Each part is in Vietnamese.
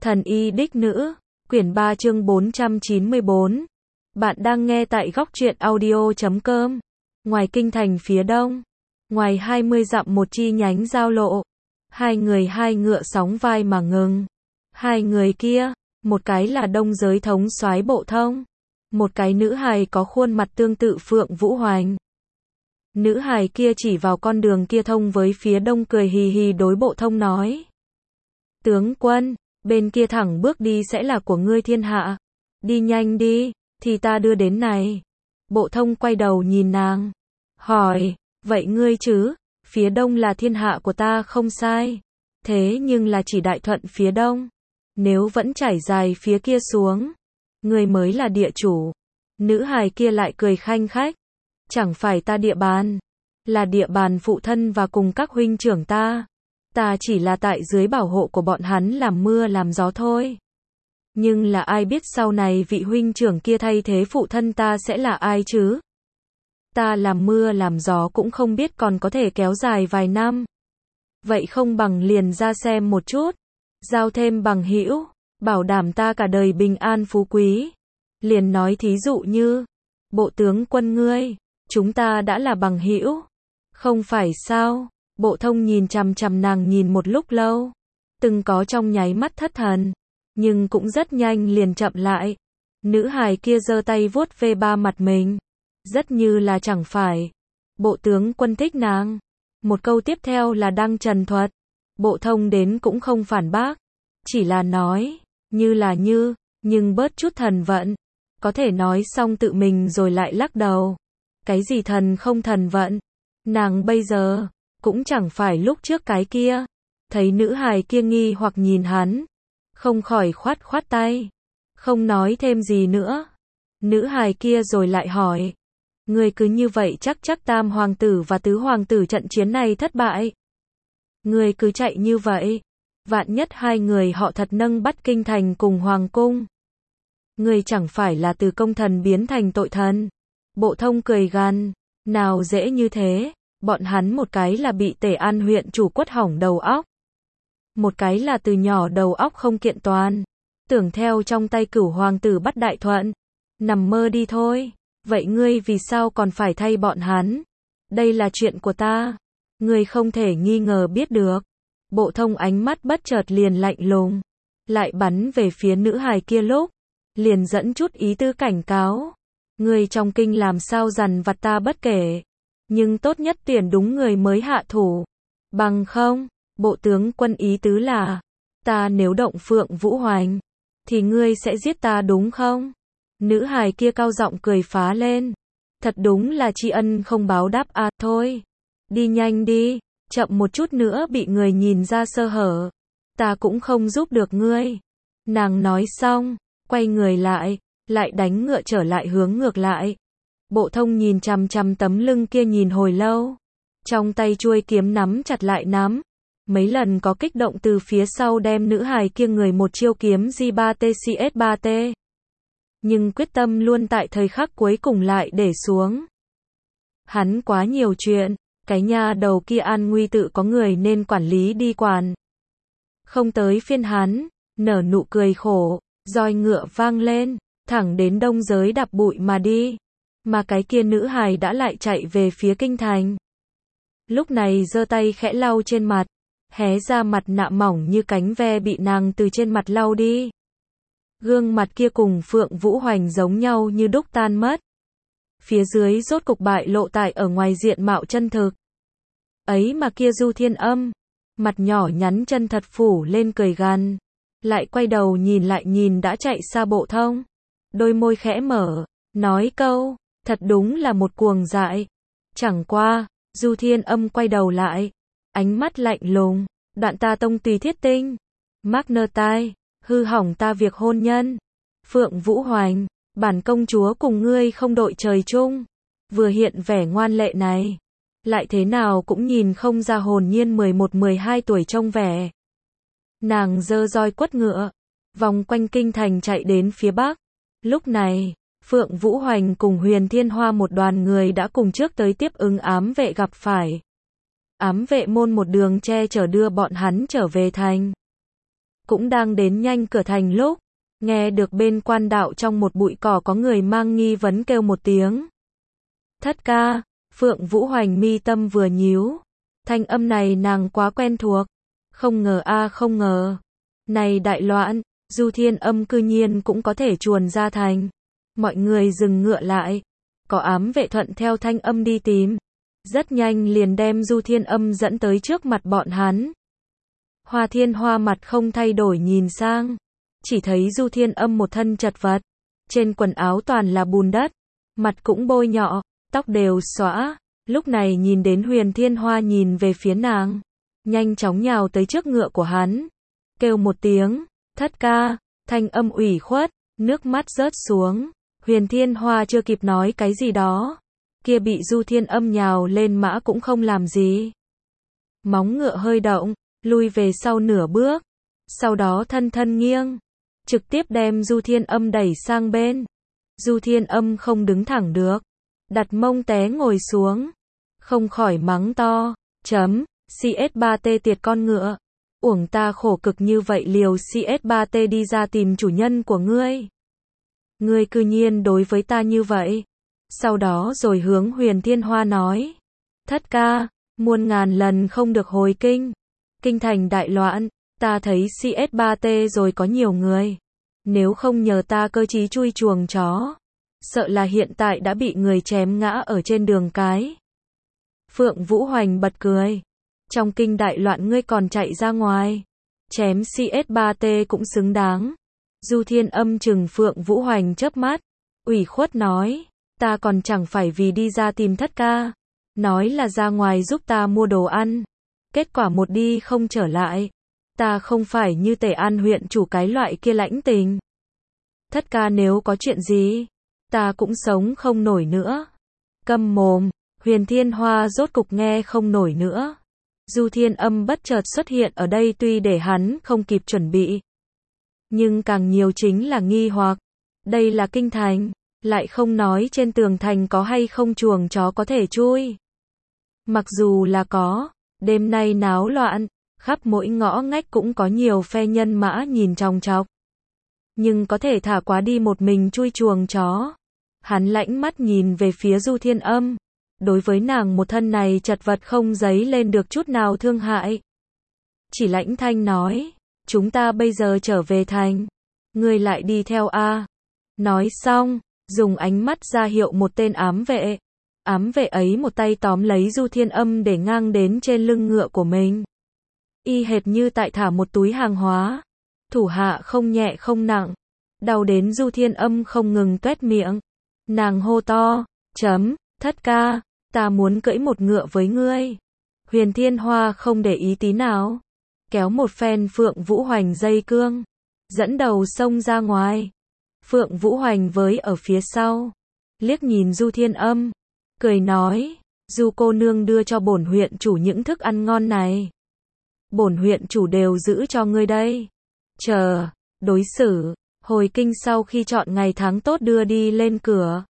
Thần y đích nữ, quyển 3 chương 494. Bạn đang nghe tại góc truyện audio.com. Ngoài kinh thành phía đông, ngoài 20 dặm một chi nhánh giao lộ, hai người hai ngựa sóng vai mà ngừng. Hai người kia, một cái là đông giới thống soái Bộ Thông, một cái nữ hài có khuôn mặt tương tự Phượng Vũ Hoành. Nữ hài kia chỉ vào con đường kia thông với phía đông, cười hì hì đối Bộ Thông nói: tướng quân, bên kia thẳng bước đi sẽ là của ngươi thiên hạ. Đi nhanh đi, thì ta đưa đến này. Bộ Thông quay đầu nhìn nàng, hỏi: vậy ngươi chứ? Phía đông là thiên hạ của ta không sai. Thế nhưng là chỉ Đại Thuận phía đông. Nếu vẫn trải dài phía kia xuống, ngươi mới là địa chủ. Nữ hài kia lại cười khanh khách: chẳng phải ta địa bàn, là địa bàn phụ thân và cùng các huynh trưởng ta. Ta chỉ là tại dưới bảo hộ của bọn hắn làm mưa làm gió thôi. Nhưng là ai biết sau này vị huynh trưởng kia thay thế phụ thân ta sẽ là ai chứ? Ta làm mưa làm gió cũng không biết còn có thể kéo dài vài năm. Vậy không bằng liền ra xem một chút, giao thêm bằng hữu, bảo đảm ta cả đời bình an phú quý. Liền nói thí dụ như, Bộ tướng quân ngươi, chúng ta đã là bằng hữu, không phải sao? Bộ Thông nhìn chằm chằm nàng nhìn một lúc lâu, từng có trong nháy mắt thất thần, nhưng cũng rất nhanh liền chậm lại. Nữ hài kia giơ tay vuốt ve ba mặt mình, rất như là chẳng phải. Bộ tướng quân thích nàng. Một câu tiếp theo là đang trần thuật. Bộ Thông đến cũng không phản bác, chỉ là nói, như là như, nhưng bớt chút thần vận. Có thể nói xong tự mình rồi lại lắc đầu. Cái gì thần không thần vận? Nàng bây giờ cũng chẳng phải lúc trước cái kia. Thấy nữ hài kia nghi hoặc nhìn hắn, không khỏi khoát khoát tay, không nói thêm gì nữa. Nữ hài kia rồi lại hỏi: ngươi cứ như vậy chắc tam hoàng tử và tứ hoàng tử trận chiến này thất bại? Ngươi cứ chạy như vậy, vạn nhất hai người họ thật nâng bắt kinh thành cùng hoàng cung, ngươi chẳng phải là từ công thần biến thành tội thần? Bộ Thông cười gằn: nào dễ như thế. Bọn hắn một cái là bị Tề An huyện chủ quất hỏng đầu óc, một cái là từ nhỏ đầu óc không kiện toàn, tưởng theo trong tay Cửu hoàng tử bắt Đại Thuận. Nằm mơ đi thôi. Vậy ngươi vì sao còn phải thay bọn hắn? Đây là chuyện của ta, ngươi không thể nghi ngờ biết được. Bộ Thông ánh mắt bất chợt liền lạnh lùng, lại bắn về phía nữ hài kia, lúc liền dẫn chút ý tứ cảnh cáo: ngươi trong kinh làm sao dằn vặt ta bất kể, nhưng tốt nhất tuyển đúng người mới hạ thủ. Bằng không, bộ tướng quân ý tứ là, ta nếu động Phượng Vũ Hoành, thì ngươi sẽ giết ta đúng không? Nữ hài kia cao giọng cười phá lên: thật đúng là tri ân không báo đáp à. Thôi, đi nhanh đi, chậm một chút nữa bị người nhìn ra sơ hở, ta cũng không giúp được ngươi. Nàng nói xong, quay người lại đánh ngựa trở lại hướng ngược lại. Bộ Thông nhìn chằm chằm tấm lưng kia nhìn hồi lâu, trong tay chuôi kiếm nắm chặt lại nắm, mấy lần có kích động từ phía sau đem nữ hài kia người một chiêu kiếm J3TCS3T. Nhưng quyết tâm luôn tại thời khắc cuối cùng lại để xuống. Hắn quá nhiều chuyện, cái nha đầu kia an nguy tự có người nên quản lý đi quản. Không tới phiên hắn, nở nụ cười khổ, roi ngựa vang lên, thẳng đến đông giới đạp bụi mà đi. Mà cái kia nữ hài đã lại chạy về phía kinh thành. Lúc này giơ tay khẽ lau trên mặt, hé ra mặt nạ mỏng như cánh ve bị nàng từ trên mặt lau đi. Gương mặt kia cùng Phượng Vũ Hoành giống nhau như đúc tan mất. Phía dưới rốt cục bại lộ tại ở ngoài diện mạo chân thực. Ấy mà kia Du Thiên Âm, mặt nhỏ nhắn chân thật phủ lên cười gằn, lại quay đầu nhìn lại nhìn đã chạy xa Bộ Thông. Đôi môi khẽ mở, nói câu: thật đúng là một cuồng dại. Chẳng qua, Du Thiên Âm quay đầu lại, ánh mắt lạnh lùng: đoạn ta tông tùy thiết tinh, Magner tai, hư hỏng ta việc hôn nhân. Phượng Vũ Hoành, bản công chúa cùng ngươi không đội trời chung. Vừa hiện vẻ ngoan lệ này, lại thế nào cũng nhìn không ra hồn nhiên 11-12 tuổi trông vẻ. Nàng giơ roi quất ngựa, vòng quanh kinh thành chạy đến phía bắc. Lúc này, Phượng Vũ Hoành cùng Huyền Thiên Hoa một đoàn người đã cùng trước tới tiếp ứng ám vệ gặp phải. Ám vệ môn một đường che chở đưa bọn hắn trở về thành. cũng đang đến nhanh cửa thành lúc, nghe được bên quan đạo trong một bụi cỏ có người mang nghi vấn kêu một tiếng. Thất ca, Phượng Vũ Hoành mi tâm vừa nhíu. Thanh âm này nàng quá quen thuộc. Không ngờ không ngờ. Này đại loạn, Du Thiên Âm cư nhiên cũng có thể chuồn ra thành. Mọi người dừng ngựa lại. Có ám vệ thuận theo thanh âm đi tìm. Rất nhanh liền đem Du Thiên Âm dẫn tới trước mặt bọn hắn. Hoa Thiên Hoa mặt không thay đổi nhìn sang. Chỉ thấy Du Thiên Âm một thân chật vật. Trên quần áo toàn là bùn đất. Mặt cũng bôi nhọ, tóc đều xõa. Lúc này nhìn đến Huyền Thiên Hoa nhìn về phía nàng. Nhanh chóng nhào tới trước ngựa của hắn. Kêu một tiếng, thất ca, thanh âm ủy khuất, nước mắt rớt xuống. Huyền Thiên Hoa chưa kịp nói cái gì đó. Kia bị Du Thiên Âm nhào lên mã cũng không làm gì. Móng ngựa hơi động, lui về sau nửa bước. Sau đó thân thân nghiêng. Trực tiếp đem Du Thiên Âm đẩy sang bên. Du Thiên Âm không đứng thẳng được. Đặt mông té ngồi xuống. Không khỏi mắng to. CS3T tiệt con ngựa. Uổng ta khổ cực như vậy liều CS3T đi ra tìm chủ nhân của ngươi. Ngươi cư nhiên đối với ta như vậy. Sau đó rồi hướng Huyền Thiên Hoa nói. Thất ca, muôn ngàn lần không được hồi kinh. Kinh thành đại loạn, ta thấy CS3T rồi có nhiều người. Nếu không nhờ ta cơ trí chui chuồng chó. Sợ là hiện tại đã bị người chém ngã ở trên đường cái. Phượng Vũ Hoành bật cười. Trong kinh đại loạn ngươi còn chạy ra ngoài. Chém CS3T cũng xứng đáng. Du Thiên Âm trừng Phượng Vũ Hoành chớp mắt. Ủy khuất nói. Ta còn chẳng phải vì đi ra tìm thất ca. Nói là ra ngoài giúp ta mua đồ ăn. Kết quả một đi không trở lại. Ta không phải như Tề An huyện chủ cái loại kia lãnh tình. Thất ca nếu có chuyện gì, ta cũng sống không nổi nữa. Câm mồm. Huyền Thiên Hoa rốt cục nghe không nổi nữa. Du Thiên Âm bất chợt xuất hiện ở đây tuy để hắn không kịp chuẩn bị. Nhưng càng nhiều chính là nghi hoặc. Đây là kinh thành, lại không nói trên tường thành có hay không chuồng chó có thể chui. Mặc dù là có, đêm nay náo loạn, khắp mỗi ngõ ngách cũng có nhiều phe nhân mã nhìn chòng chọc. Nhưng có thể thả quá đi một mình chui chuồng chó. Hắn lãnh mắt nhìn về phía Du Thiên Âm. Đối với nàng một thân này chật vật không dấy lên được chút nào thương hại. Chỉ lãnh thanh nói, chúng ta bây giờ trở về thành. Ngươi lại đi theo a. Nói xong, dùng ánh mắt ra hiệu một tên ám vệ. Ám vệ ấy một tay tóm lấy Du Thiên Âm để ngang đến trên lưng ngựa của mình. Y hệt như tại thả một túi hàng hóa. Thủ hạ không nhẹ không nặng. Đau đến Du Thiên Âm không ngừng tuét miệng. Nàng hô to, thất ca, ta muốn cưỡi một ngựa với ngươi. Huyền Thiên Hoa không để ý tí nào. Kéo một phen Phượng Vũ Hoành dây cương. Dẫn đầu xông ra ngoài. Phượng Vũ Hoành với ở phía sau. Liếc nhìn Du Thiên Âm. Cười nói, Du cô nương đưa cho bổn huyện chủ những thức ăn ngon này. Bổn huyện chủ đều giữ cho ngươi đây. Chờ, đối xử, hồi kinh sau khi chọn ngày tháng tốt đưa đi lên cửa.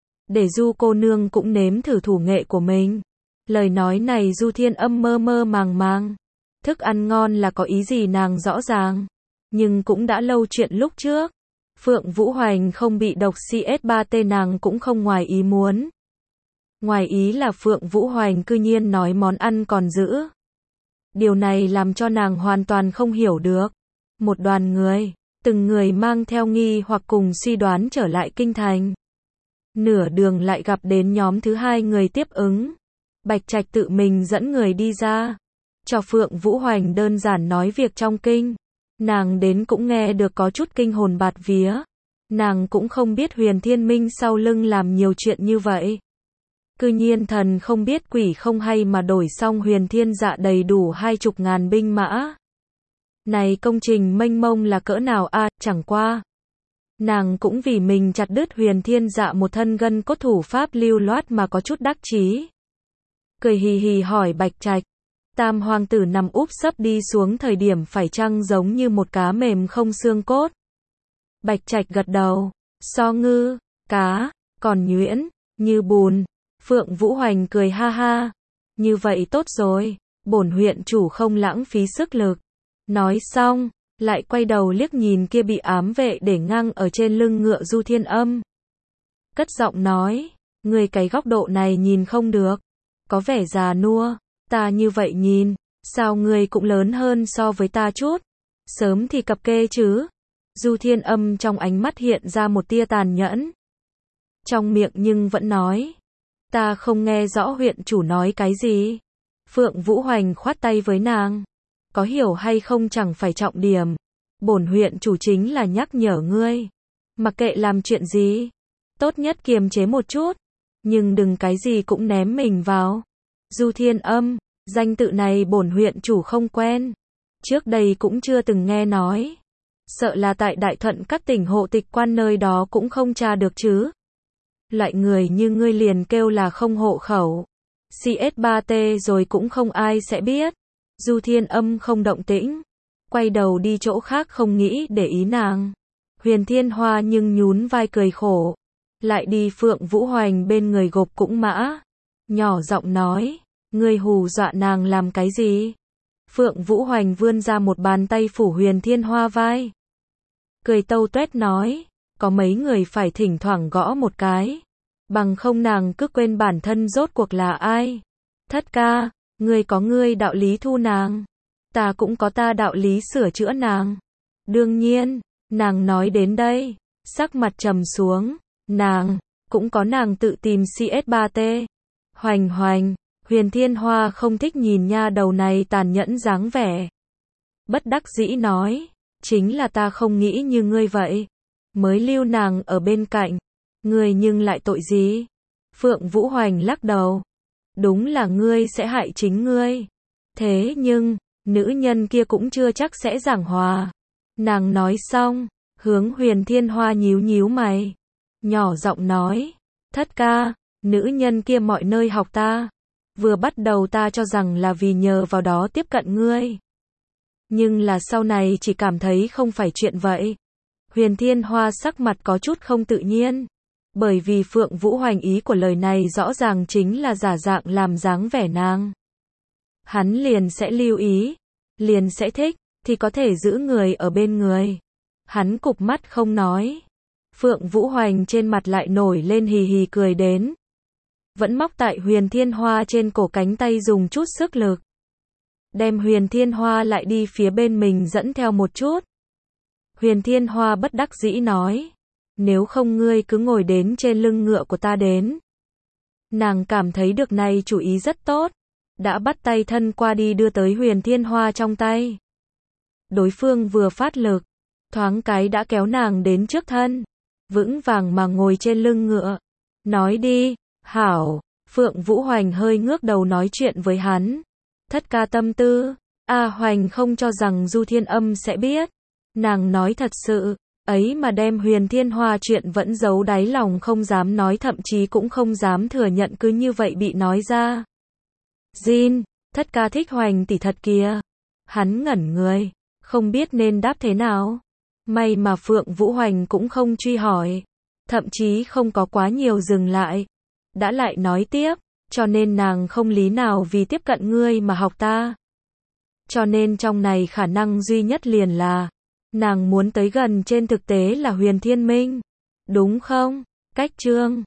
Để Du cô nương cũng nếm thử thủ nghệ của mình. Lời nói này Du Thiên Âm mơ mơ màng màng. Thức ăn ngon là có ý gì nàng rõ ràng. Nhưng cũng đã lâu chuyện lúc trước. Phượng Vũ Hoành không bị độc CS3T nàng cũng không ngoài ý muốn. Ngoài ý là Phượng Vũ Hoành cư nhiên nói món ăn còn giữ. Điều này làm cho nàng hoàn toàn không hiểu được. Một đoàn người, từng người mang theo nghi hoặc cùng suy đoán trở lại kinh thành. Nửa đường lại gặp đến nhóm thứ hai người tiếp ứng. Bạch Trạch tự mình dẫn người đi ra. Cho Phượng Vũ Hoành đơn giản nói việc trong kinh. Nàng đến cũng nghe được có chút kinh hồn bạt vía. Nàng cũng không biết Huyền Thiên Minh sau lưng làm nhiều chuyện như vậy. Cư nhiên thần không biết quỷ không hay mà đổi xong Huyền Thiên Dạ đầy đủ 20.000 binh mã. Này công trình mênh mông là cỡ nào chẳng qua. Nàng cũng vì mình chặt đứt Huyền Thiên Dạ một thân gân cốt thủ pháp lưu loát mà có chút đắc chí. Cười hì hì hỏi Bạch Trạch. Tam hoàng tử nằm úp sấp đi xuống thời điểm phải chăng giống như một cá mềm không xương cốt. Bạch Trạch gật đầu. So ngư, cá, còn nhuyễn, như bùn. Phượng Vũ Hoành cười ha ha. Như vậy tốt rồi, bổn huyện chủ không lãng phí sức lực. Nói xong, lại quay đầu liếc nhìn kia bị ám vệ để ngang ở trên lưng ngựa Du Thiên Âm. Cất giọng nói, người cái góc độ này nhìn không được, có vẻ già nua, ta như vậy nhìn, sao người cũng lớn hơn so với ta chút, sớm thì cập kê chứ. Du Thiên Âm trong ánh mắt hiện ra một tia tàn nhẫn. Trong miệng nhưng vẫn nói, ta không nghe rõ huyện chủ nói cái gì. Phượng Vũ Hoành khoát tay với nàng, có hiểu hay không chẳng phải trọng điểm, bổn huyện chủ chính là nhắc nhở ngươi, mặc kệ làm chuyện gì, tốt nhất kiềm chế một chút, nhưng đừng cái gì cũng ném mình vào. Du Thiên Âm, danh tự này bổn huyện chủ không quen, trước đây cũng chưa từng nghe nói, sợ là tại Đại Thuận các tỉnh hộ tịch quan nơi đó cũng không tra được chứ. Loại người như ngươi liền kêu là không hộ khẩu, CS3T rồi cũng không ai sẽ biết. Du Thiên Âm không động tĩnh, quay đầu đi chỗ khác không nghĩ để ý nàng. Huyền Thiên Hoa nhưng nhún vai cười khổ, lại đi Phượng Vũ Hoành bên người gộp cũng mã, nhỏ giọng nói, ngươi hù dọa nàng làm cái gì? Phượng Vũ Hoành vươn ra một bàn tay phủ Huyền Thiên Hoa vai, cười tâu tuét nói, có mấy người phải thỉnh thoảng gõ một cái, bằng không nàng cứ quên bản thân rốt cuộc là ai. Thất ca, ngươi có ngươi đạo lý thu nàng, ta cũng có ta đạo lý sửa chữa nàng. Đương nhiên, nàng nói đến đây, sắc mặt trầm xuống, nàng cũng có nàng tự tìm CS3T. Hoành Hoành, Huyền Thiên Hoa không thích nhìn nha đầu này tàn nhẫn dáng vẻ. Bất đắc dĩ nói, chính là ta không nghĩ như ngươi vậy, mới lưu nàng ở bên cạnh, ngươi nhưng lại tội gì? Phượng Vũ Hoành lắc đầu, đúng là ngươi sẽ hại chính ngươi. Thế nhưng, nữ nhân kia cũng chưa chắc sẽ giảng hòa. Nàng nói xong, hướng Huyền Thiên Hoa nhíu nhíu mày, nhỏ giọng nói, thất ca, nữ nhân kia mọi nơi học ta. Vừa bắt đầu ta cho rằng là vì nhờ vào đó tiếp cận ngươi, nhưng là sau này chỉ cảm thấy không phải chuyện vậy. Huyền Thiên Hoa sắc mặt có chút không tự nhiên, bởi vì Phượng Vũ Hoành ý của lời này rõ ràng chính là giả dạng làm dáng vẻ nàng. Hắn liền sẽ lưu ý, liền sẽ thích, thì có thể giữ người ở bên người. Hắn cụp mắt không nói. Phượng Vũ Hoành trên mặt lại nổi lên hì hì cười đến. Vẫn móc tại Huyền Thiên Hoa trên cổ cánh tay dùng chút sức lực, đem Huyền Thiên Hoa lại đi phía bên mình dẫn theo một chút. Huyền Thiên Hoa bất đắc dĩ nói, nếu không ngươi cứ ngồi đến trên lưng ngựa của ta đến. Nàng cảm thấy được này chủ ý rất tốt, đã bắt tay thân qua đi đưa tới Huyền Thiên Hoa trong tay. Đối phương vừa phát lực, thoáng cái đã kéo nàng đến trước thân, vững vàng mà ngồi trên lưng ngựa. Nói đi, hảo. Phượng Vũ Hoành hơi ngước đầu nói chuyện với hắn. Thất ca tâm tư, Hoành không cho rằng Du Thiên Âm sẽ biết. Nàng nói thật sự, ấy mà đem Huyền Thiên Hoa chuyện vẫn giấu đáy lòng không dám nói, thậm chí cũng không dám thừa nhận, cứ như vậy bị nói ra. Jin, thất ca thích Hoành tỷ thật kìa. Hắn ngẩn người, không biết nên đáp thế nào. May mà Phượng Vũ Hoành cũng không truy hỏi, thậm chí không có quá nhiều dừng lại. Đã lại nói tiếp, cho nên nàng không lý nào vì tiếp cận ngươi mà học ta. Cho nên trong này khả năng duy nhất liền là, nàng muốn tới gần, trên thực tế là Huyền Thiên Minh. Đúng không? Cách chương